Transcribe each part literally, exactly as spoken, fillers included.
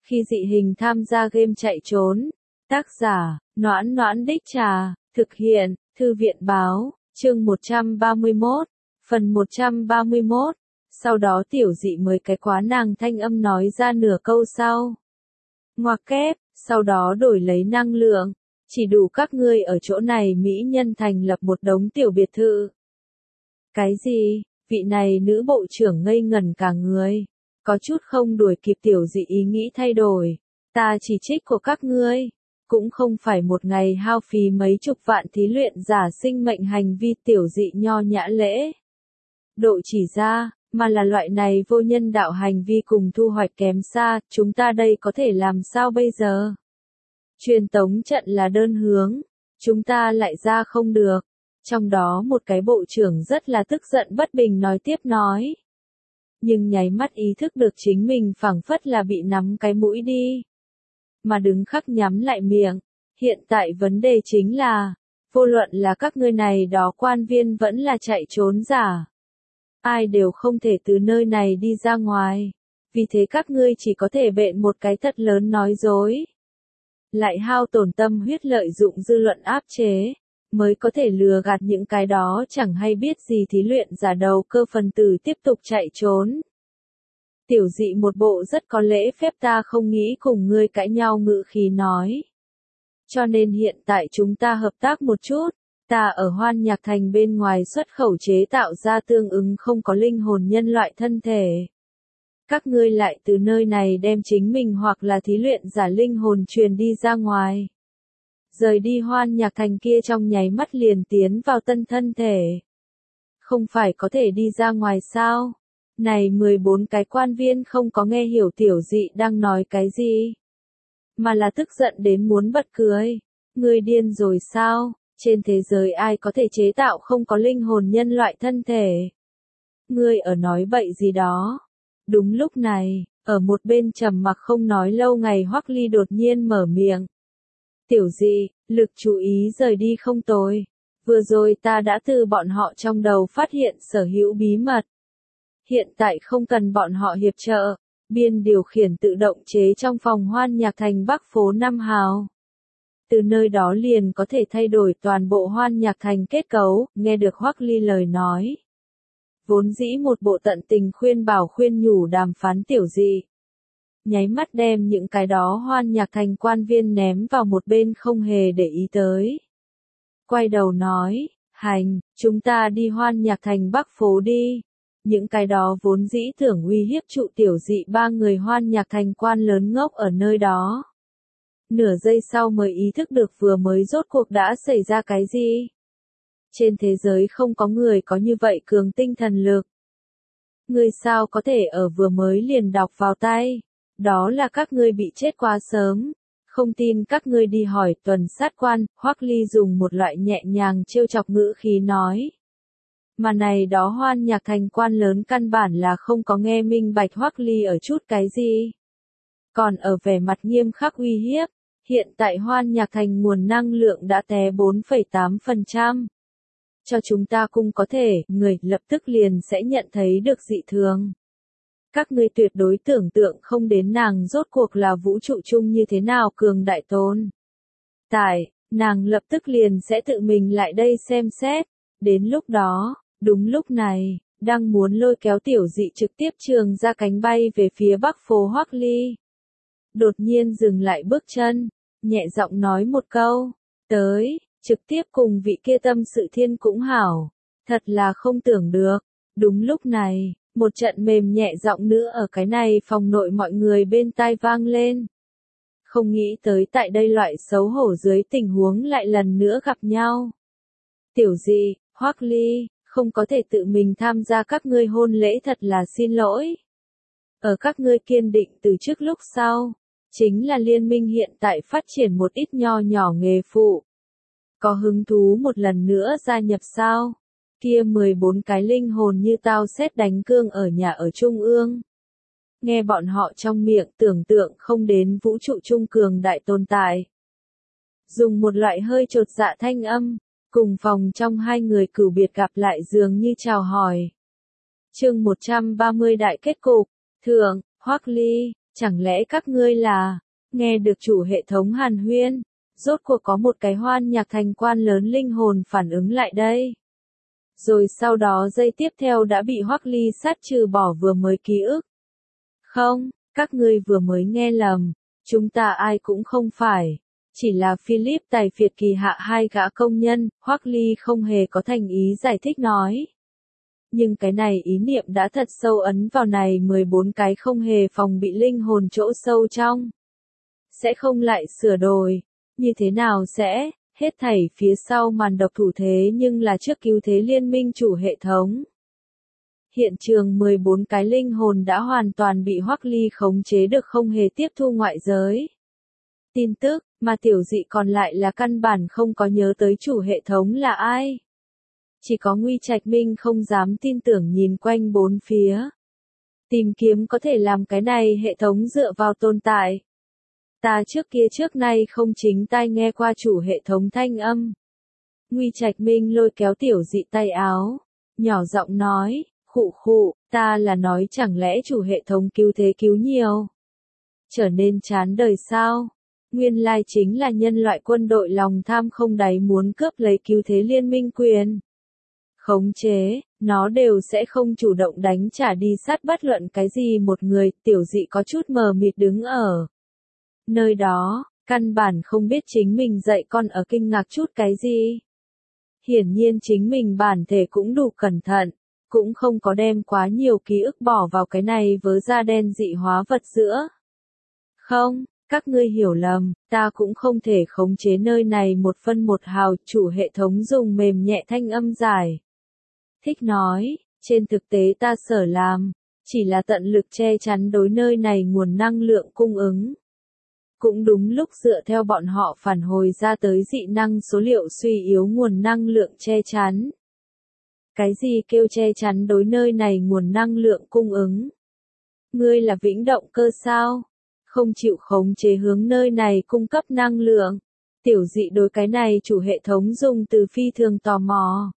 Khi dị hình tham gia game chạy trốn. Tác giả, Noãn Noãn Đích Trà, thực hiện, Thư viện Báo, chương một trăm ba mươi mốt, phần một trăm ba mươi mốt. Sau đó tiểu dị mới cái quá nàng thanh âm nói ra nửa câu sau. Ngoặc kép, sau đó đổi lấy năng lượng. Chỉ đủ các ngươi ở chỗ này mỹ nhân thành lập một đống tiểu biệt thự. Cái gì? Vị này nữ bộ trưởng ngây ngẩn cả người. Có chút không đuổi kịp tiểu dị ý nghĩ thay đổi. Ta chỉ trích của các ngươi. Cũng không phải một ngày hao phí mấy chục vạn thí luyện giả sinh mệnh hành vi tiểu dị nho nhã lễ. Độ chỉ ra, mà là loại này vô nhân đạo hành vi cùng thu hoạch kém xa, chúng ta đây có thể làm sao bây giờ? Truyền tống trận là đơn hướng, chúng ta lại ra không được. Trong đó một cái bộ trưởng rất là tức giận bất bình nói tiếp nói. Nhưng nháy mắt ý thức được chính mình phảng phất là bị nắm cái mũi đi. Mà đứng khắc nhắm lại miệng. Hiện tại vấn đề chính là, vô luận là các ngươi này đó quan viên vẫn là chạy trốn giả. Ai đều không thể từ nơi này đi ra ngoài. Vì thế các ngươi chỉ có thể bện một cái thật lớn nói dối. Lại hao tổn tâm huyết lợi dụng dư luận áp chế. Mới có thể lừa gạt những cái đó chẳng hay biết gì thí luyện giả đầu cơ phần tử tiếp tục chạy trốn. Tiểu dị một bộ rất có lễ phép ta không nghĩ cùng ngươi cãi nhau ngữ khí nói. Cho nên hiện tại chúng ta hợp tác một chút, ta ở Hoan Nhạc Thành bên ngoài xuất khẩu chế tạo ra tương ứng không có linh hồn nhân loại thân thể. Các ngươi lại từ nơi này đem chính mình hoặc là thí luyện giả linh hồn truyền đi ra ngoài. Rời đi Hoan Nhạc Thành kia trong nháy mắt liền tiến vào tân thân thể. Không phải có thể đi ra ngoài sao? Này mười bốn cái quan viên không có nghe hiểu tiểu dị đang nói cái gì. Mà là tức giận đến muốn bật cười. Ngươi điên rồi sao? Trên thế giới ai có thể chế tạo không có linh hồn nhân loại thân thể? Ngươi ở nói bậy gì đó? Đúng lúc này, ở một bên trầm mặc không nói lâu ngày Hoắc Ly đột nhiên mở miệng. Tiểu dị, lực chú ý rời đi không tồi. Vừa rồi ta đã từ bọn họ trong đầu phát hiện sở hữu bí mật. Hiện tại không cần bọn họ hiệp trợ. Biên điều khiển tự động chế trong phòng Hoan Nhạc Thành Bắc phố Năm Hào. Từ nơi đó liền có thể thay đổi toàn bộ Hoan Nhạc Thành kết cấu, nghe được Hoắc Ly lời nói. Vốn dĩ một bộ tận tình khuyên bảo khuyên nhủ đàm phán tiểu dị. Nháy mắt đem những cái đó Hoan Nhạc Thành quan viên ném vào một bên không hề để ý tới. Quay đầu nói, hành, chúng ta đi Hoan Nhạc Thành Bắc phố đi. Những cái đó vốn dĩ tưởng uy hiếp trụ tiểu dị ba người Hoan Nhạc Thành quan lớn ngốc ở nơi đó. Nửa giây sau mới ý thức được vừa mới rốt cuộc đã xảy ra cái gì. Trên thế giới không có người có như vậy cường tinh thần lực. Người sao có thể ở vừa mới liền đọc vào tay. Đó là các ngươi bị chết quá sớm. Không tin các ngươi đi hỏi tuần sát quan, Hoắc Ly dùng một loại nhẹ nhàng trêu chọc ngữ khí nói. Mà này đó Hoan Nhạc Thành quan lớn căn bản là không có nghe minh bạch Hoắc Ly ở chút cái gì. Còn ở vẻ mặt nghiêm khắc uy hiếp, hiện tại Hoan Nhạc Thành nguồn năng lượng đã té bốn phẩy tám phần trăm. Cho chúng ta cũng có thể, người lập tức liền sẽ nhận thấy được dị thường. Các ngươi tuyệt đối tưởng tượng không đến nàng rốt cuộc là vũ trụ chung như thế nào cường đại tôn. Tại, nàng lập tức liền sẽ tự mình lại đây xem xét. Đến lúc đó, đúng lúc này, đang muốn lôi kéo tiểu dị trực tiếp trường ra cánh bay về phía bắc phố Hoắc Ly. Đột nhiên dừng lại bước chân, nhẹ giọng nói một câu, tới, trực tiếp cùng vị kia tâm sự thiên cũng hảo. Thật là không tưởng được. Đúng lúc này, một trận mềm nhẹ giọng nữa ở cái này phòng nội mọi người bên tai vang lên. Không nghĩ tới tại đây loại xấu hổ dưới tình huống lại lần nữa gặp nhau. Tiểu dị, Hoắc Ly, không có thể tự mình tham gia các ngươi hôn lễ thật là xin lỗi. Ở các ngươi kiên định từ trước lúc sau, chính là liên minh hiện tại phát triển một ít nho nhỏ nghề phụ. Có hứng thú một lần nữa gia nhập sao? Kia mười bốn cái linh hồn như tao sét đánh cương ở nhà ở Trung ương. Nghe bọn họ trong miệng tưởng tượng không đến vũ trụ trung cường đại tồn tại. Dùng một loại hơi chột dạ thanh âm, cùng phòng trong hai người cửu biệt gặp lại dường như chào hỏi. Chương một trăm ba mươi đại kết cục, thượng, Hoắc Ly, Chẳng lẽ các ngươi là, nghe được chủ hệ thống hàn huyên, rốt cuộc có một cái Hoan Nhạc Thành quan lớn linh hồn phản ứng lại đây. Rồi sau đó giây tiếp theo đã bị Hoắc Ly sát trừ bỏ vừa mới ký ức. Không, các ngươi vừa mới nghe lầm, chúng ta ai cũng không phải. Chỉ là Philip tài phiệt kỳ hạ hai gã công nhân, Hoắc Ly không hề có thành ý giải thích nói. Nhưng cái này ý niệm đã thật sâu ấn vào này mười bốn cái không hề phòng bị linh hồn chỗ sâu trong. Sẽ không lại sửa đổi, như thế nào sẽ, hết thảy phía sau màn độc thủ thế nhưng là trước cứu thế liên minh chủ hệ thống. Hiện trường mười bốn cái linh hồn đã hoàn toàn bị Hoắc Ly khống chế được không hề tiếp thu ngoại giới. Tin tức, mà tiểu dị còn lại là căn bản không có nhớ tới chủ hệ thống là ai. Chỉ có Nguy Trạch Minh không dám tin tưởng nhìn quanh bốn phía. Tìm kiếm có thể làm cái này hệ thống dựa vào tồn tại. Ta trước kia trước nay không chính tai nghe qua chủ hệ thống thanh âm. Nguy Trạch Minh lôi kéo tiểu dị tay áo, nhỏ giọng nói, khụ khụ, ta là nói chẳng lẽ chủ hệ thống cứu thế cứu nhiều. Trở nên chán đời sao? Nguyên lai chính là nhân loại quân đội lòng tham không đáy muốn cướp lấy cứu thế liên minh quyền. Khống chế, nó đều sẽ không chủ động đánh trả đi sát bất luận cái gì một người, tiểu dị có chút mờ mịt đứng ở nơi đó, căn bản không biết chính mình dạy con ở kinh ngạc chút cái gì. Hiển nhiên chính mình bản thể cũng đủ cẩn thận, cũng không có đem quá nhiều ký ức bỏ vào cái này vớ da đen dị hóa vật giữa. Không, các ngươi hiểu lầm, ta cũng không thể khống chế nơi này một phân một hào, chủ hệ thống dùng mềm nhẹ thanh âm giải. Thích nói, trên thực tế ta sở làm, chỉ là tận lực che chắn đối nơi này nguồn năng lượng cung ứng. Cũng đúng lúc dựa theo bọn họ phản hồi ra tới dị năng số liệu suy yếu nguồn năng lượng che chắn. Cái gì kêu che chắn đối nơi này nguồn năng lượng cung ứng? Ngươi là vĩnh động cơ sao? Không chịu khống chế hướng nơi này cung cấp năng lượng. Tiểu dị đối cái này chủ hệ thống dùng từ phi thường tò mò.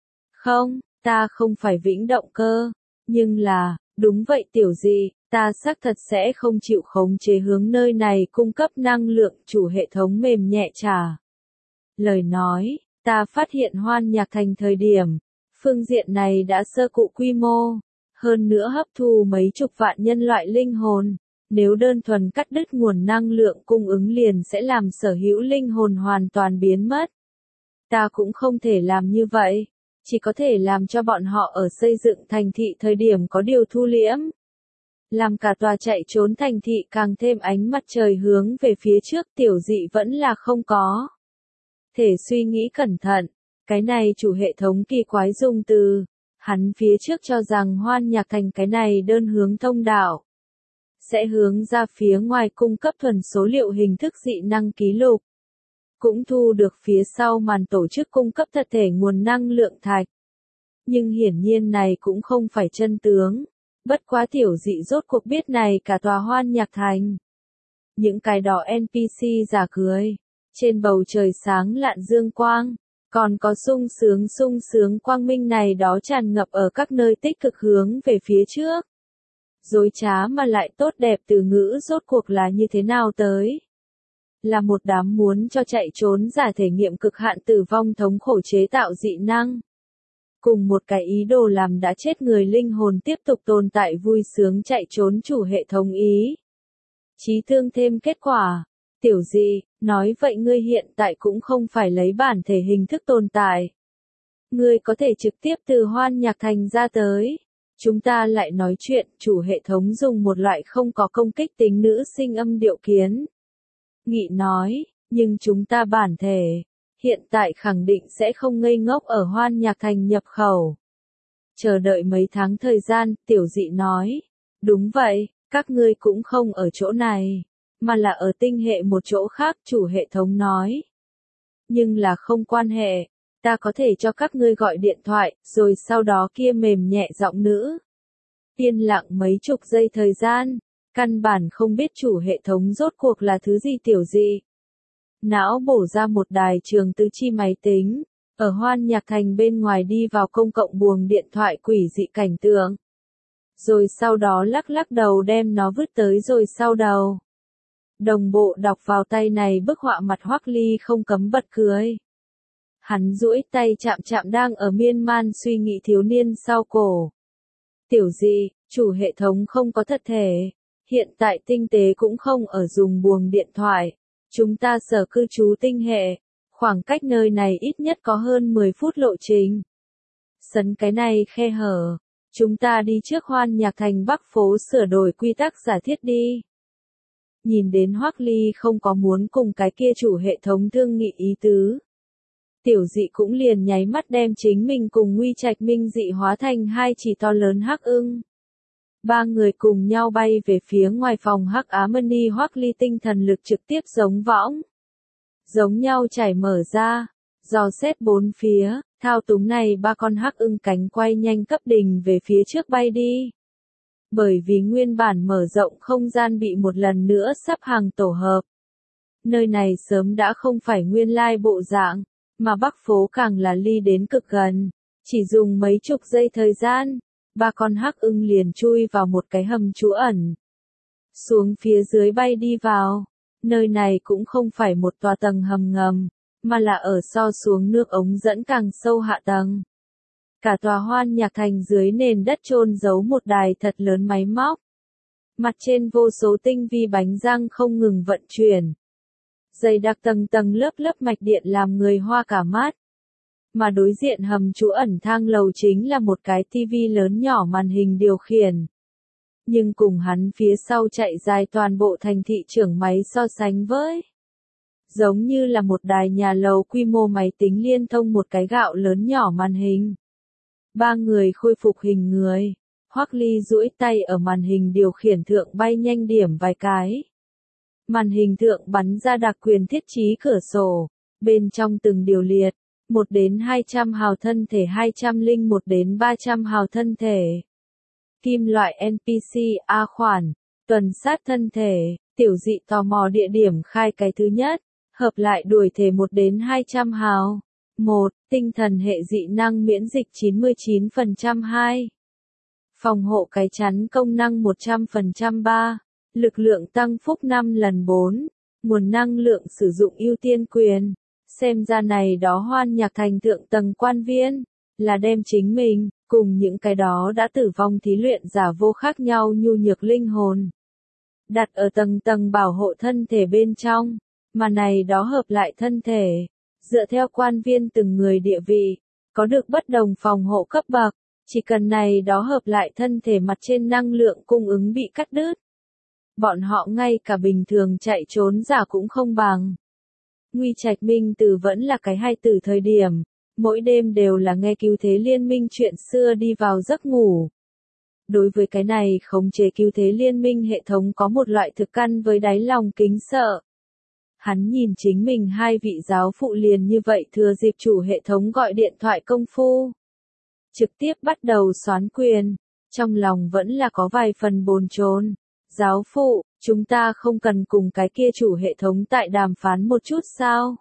Không, ta không phải vĩnh động cơ. Nhưng là, đúng vậy tiểu dị, ta xác thật sẽ không chịu khống chế hướng nơi này cung cấp năng lượng chủ hệ thống mềm nhẹ trả. Lời nói, ta phát hiện Hoan Nhạc Thành thời điểm, phương diện này đã sơ cụ quy mô, hơn nữa hấp thu mấy chục vạn nhân loại linh hồn. Nếu đơn thuần cắt đứt nguồn năng lượng cung ứng liền sẽ làm sở hữu linh hồn hoàn toàn biến mất. Ta cũng không thể làm như vậy, chỉ có thể làm cho bọn họ ở xây dựng thành thị thời điểm có điều thu liễm. Làm cả tòa chạy trốn thành thị càng thêm ánh mặt trời hướng về phía trước tiểu dị vẫn là không có. Thể suy nghĩ cẩn thận, cái này chủ hệ thống kỳ quái dùng từ, hắn phía trước cho rằng Hoan Nhạc Thành cái này đơn hướng thông đạo. Sẽ hướng ra phía ngoài cung cấp thuần số liệu hình thức dị năng ký lục. Cũng thu được phía sau màn tổ chức cung cấp thật thể nguồn năng lượng thạch. Nhưng hiển nhiên này cũng không phải chân tướng. Bất quá tiểu dị rốt cuộc biết này cả tòa Hoan Nhạc Thành. Những cái đó en pê xê giả cười. Trên bầu trời sáng lạn dương quang. Còn có sung sướng sung sướng quang minh này đó tràn ngập ở các nơi tích cực hướng về phía trước. Dối trá mà lại tốt đẹp từ ngữ rốt cuộc là như thế nào tới? Là một đám muốn cho chạy trốn giả thể nghiệm cực hạn tử vong thống khổ chế tạo dị năng. Cùng một cái ý đồ làm đã chết người linh hồn tiếp tục tồn tại vui sướng chạy trốn chủ hệ thống ý. Chí thương thêm kết quả. Tiểu dị, nói vậy ngươi hiện tại cũng không phải lấy bản thể hình thức tồn tại. Ngươi có thể trực tiếp từ Hoan Nhạc Thành ra tới. Chúng ta lại nói chuyện, chủ hệ thống dùng một loại không có công kích tính nữ sinh âm điệu kiến. Nghị nói, nhưng chúng ta bản thể, hiện tại khẳng định sẽ không ngây ngốc ở Hoan Nhạc Thành nhập khẩu. Chờ đợi mấy tháng thời gian, tiểu dị nói. Đúng vậy, các ngươi cũng không ở chỗ này, mà là ở tinh hệ một chỗ khác, chủ hệ thống nói. Nhưng là không quan hệ. Ta có thể cho các ngươi gọi điện thoại, rồi sau đó kia mềm nhẹ giọng nữ. Yên lặng mấy chục giây thời gian, căn bản không biết chủ hệ thống rốt cuộc là thứ gì tiểu gì. Não bổ ra một đài trường tứ chi máy tính, ở Hoan Nhạc Thành bên ngoài đi vào công cộng buồng điện thoại quỷ dị cảnh tượng. rồi sau đó lắc lắc đầu đem nó vứt tới rồi sau đầu. Đồng bộ đọc vào tay này bức họa mặt Hoắc Ly không cấm bật cười. Hắn duỗi tay chạm chạm đang ở miên man suy nghĩ thiếu niên sau cổ. Tiểu Dị, chủ hệ thống không có thật thể. Hiện tại tinh tế cũng không ở dùng buồng điện thoại. Chúng ta sở cư trú tinh hệ. Khoảng cách nơi này ít nhất có hơn mười phút lộ trình. Sấn cái này khe hở. Chúng ta đi trước Hoan Nhạc Thành Bắc phố sửa đổi quy tắc giả thiết đi. Nhìn đến Hoắc Ly không có muốn cùng cái kia chủ hệ thống thương nghị ý tứ. Tiểu Dị cũng liền nháy mắt đem chính mình cùng Nguy Trạch Minh dị hóa thành hai chỉ to lớn hắc ưng. Ba người cùng nhau bay về phía ngoài phòng hắc ám mani Hoắc Ly tinh thần lực trực tiếp giống võng. Giống nhau chảy mở ra, dò xét bốn phía, thao túng này ba con hắc ưng cánh quay nhanh cấp đỉnh về phía trước bay đi. Bởi vì nguyên bản mở rộng không gian bị một lần nữa sắp hàng tổ hợp. Nơi này sớm đã không phải nguyên lai bộ dạng, mà Bắc phố càng là ly đến cực gần. Chỉ dùng mấy chục giây thời gian, ba con hắc ưng liền chui vào một cái hầm trú ẩn. Xuống phía dưới bay đi vào. Nơi này cũng không phải một tòa tầng hầm ngầm, mà là ở so xuống nước ống dẫn càng sâu hạ tầng. Cả tòa Hoan Nhạc Thành dưới nền đất chôn giấu một đài thật lớn máy móc. Mặt trên vô số tinh vi bánh răng không ngừng vận chuyển. Dày đặc tầng tầng lớp lớp mạch điện làm người hoa cả mắt. Mà đối diện hầm trú ẩn thang lầu chính là một cái tivi lớn nhỏ màn hình điều khiển. Nhưng cùng hắn phía sau chạy dài toàn bộ thành thị trưởng máy so sánh với. Giống như là một đài nhà lầu quy mô máy tính liên thông một cái gạo lớn nhỏ màn hình. Ba người khôi phục hình người. Hoắc Ly duỗi tay ở màn hình điều khiển thượng bay nhanh điểm vài cái. Màn hình thượng bắn ra đặc quyền thiết trí cửa sổ. Bên trong từng điều liệt. một đến hai trăm hào thân thể hai trăm lẻ một đến ba trăm hào thân thể. Kim loại en pê xê A khoản. Tuần sát thân thể. Tiểu Dị tò mò địa điểm khai cái thứ nhất. Hợp lại đuổi thể một đến hai trăm hào. một. Tinh thần hệ dị năng miễn dịch chín mươi chín phần trăm hai. Phòng hộ cái chắn công năng một trăm phần trăm ba. Lực lượng tăng phúc năm lần bốn. Nguồn năng lượng sử dụng ưu tiên quyền. Xem ra này đó Hoan Nhạc Thành thượng tầng quan viên. Là đem chính mình, cùng những cái đó đã tử vong thí luyện giả vô khác nhau nhu nhược linh hồn. Đặt ở tầng tầng bảo hộ thân thể bên trong. Mà này đó hợp lại thân thể. Dựa theo quan viên từng người địa vị, có được bất đồng phòng hộ cấp bậc, chỉ cần này đó hợp lại thân thể mặt trên năng lượng cung ứng bị cắt đứt. Bọn họ ngay cả bình thường chạy trốn giả cũng không bằng. Nguy Trạch Minh Từ vẫn là cái hay từ thời điểm, mỗi đêm đều là nghe cứu thế liên minh chuyện xưa đi vào giấc ngủ. Đối với cái này khống chế cứu thế liên minh hệ thống có một loại thực căn với đáy lòng kính sợ. Hắn nhìn chính mình hai vị giáo phụ liền như vậy thừa dịp chủ hệ thống gọi điện thoại công phu. Trực tiếp bắt đầu soán quyền, trong lòng vẫn là có vài phần bồn chồn. Giáo phụ, chúng ta không cần cùng cái kia chủ hệ thống tại đàm phán một chút sao?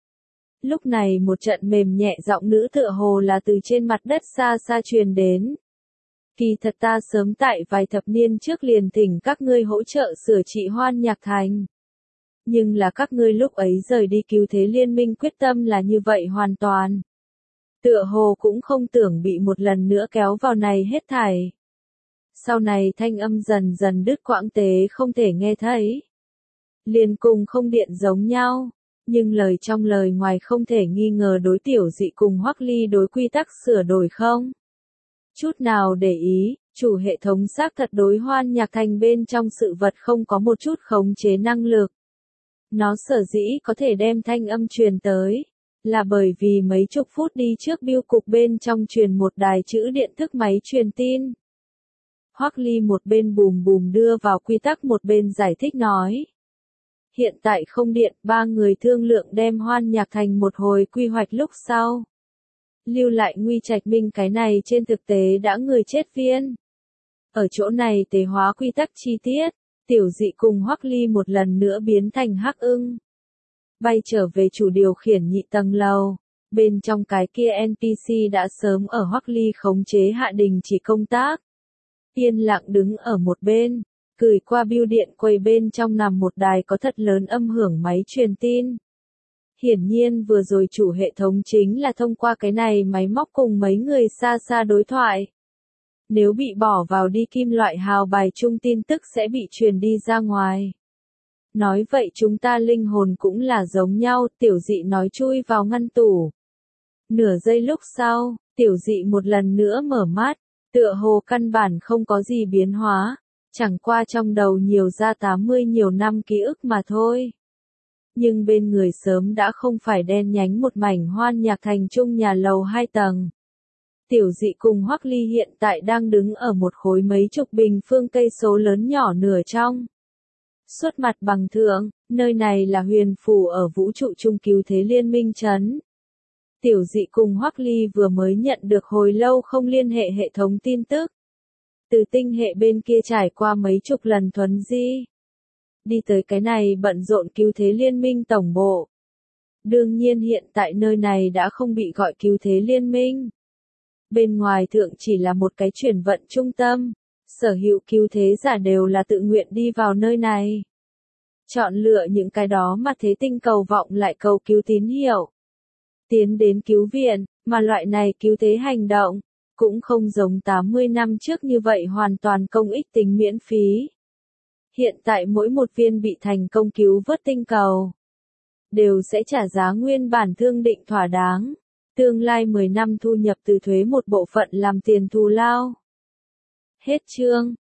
Lúc này một trận mềm nhẹ giọng nữ tựa hồ là từ trên mặt đất xa xa truyền đến. Kỳ thật ta sớm tại vài thập niên trước liền thỉnh các ngươi hỗ trợ sửa trị Hoan Nhạc Thành. Nhưng là các ngươi lúc ấy rời đi cứu thế liên minh quyết tâm là như vậy hoàn toàn. Tựa hồ cũng không tưởng bị một lần nữa kéo vào này hết thảy. Sau này thanh âm dần dần đứt quãng tế không thể nghe thấy. Liền cùng không điện giống nhau, nhưng lời trong lời ngoài không thể nghi ngờ đối Tiểu Dị cùng Hoắc Ly đối quy tắc sửa đổi không. Chút nào để ý, chủ hệ thống xác thật đối Hoan Nhạc Thành bên trong sự vật không có một chút khống chế năng lực. Nó sở dĩ có thể đem thanh âm truyền tới, là bởi vì mấy chục phút đi trước bưu cục bên trong truyền một đài chữ điện thức máy truyền tin. Hoắc Ly một bên bùm bùm đưa vào quy tắc một bên giải thích nói. Hiện tại không điện, ba người thương lượng đem Hoan Nhạc Thành một hồi quy hoạch lúc sau. Lưu lại Nguy Trạch Minh cái này trên thực tế đã người chết viên. Ở chỗ này tế hóa quy tắc chi tiết. Tiểu Dị cùng Hoắc Ly một lần nữa biến thành hắc ưng. Bay trở về chủ điều khiển nhị tầng lầu. Bên trong cái kia en pê xê đã sớm ở Hoắc Ly khống chế hạ đình chỉ công tác. yên lặng đứng ở một bên, gửi qua bưu điện quầy bên trong nằm một đài có thật lớn âm hưởng máy truyền tin. Hiển nhiên vừa rồi chủ hệ thống chính là thông qua cái này máy móc cùng mấy người xa xa đối thoại. Nếu bị bỏ vào đi kim loại hào bài chung tin tức sẽ bị truyền đi ra ngoài. Nói vậy chúng ta linh hồn cũng là giống nhau, tiểu dị nói chui vào ngăn tủ. Nửa giây lúc sau, tiểu dị một lần nữa mở mắt, tựa hồ căn bản không có gì biến hóa, chẳng qua trong đầu nhiều ra tám mươi nhiều năm ký ức mà thôi. Nhưng bên người sớm đã không phải đen nhánh một mảnh hoan nhạc thành trung nhà lầu hai tầng. Tiểu dị cùng Hoắc Ly hiện tại đang đứng ở một khối mấy chục bình phương cây số lớn nhỏ nửa trong. Suốt mặt bằng thượng, nơi này là huyền phủ ở vũ trụ trung cứu thế liên minh trấn. Tiểu dị cùng Hoắc Ly vừa mới nhận được hồi lâu không liên hệ hệ thống tin tức. Từ tinh hệ bên kia trải qua mấy chục lần thuấn di. Đi tới cái này bận rộn cứu thế liên minh tổng bộ. Đương nhiên hiện tại nơi này đã không bị gọi cứu thế liên minh. Bên ngoài thượng chỉ là một cái chuyển vận trung tâm. Sở hữu cứu thế giả đều là tự nguyện đi vào nơi này. Chọn lựa những cái đó mà thế tinh cầu vọng lại cầu cứu tín hiệu. Tiến đến cứu viện, mà loại này cứu thế hành động, cũng không giống tám mươi năm trước như vậy hoàn toàn công ích tính miễn phí. Hiện tại mỗi một viên bị thành công cứu vớt tinh cầu, đều sẽ trả giá nguyên bản thương định thỏa đáng. Tương lai mười năm thu nhập từ thuế một bộ phận làm tiền thù lao. Hết chương.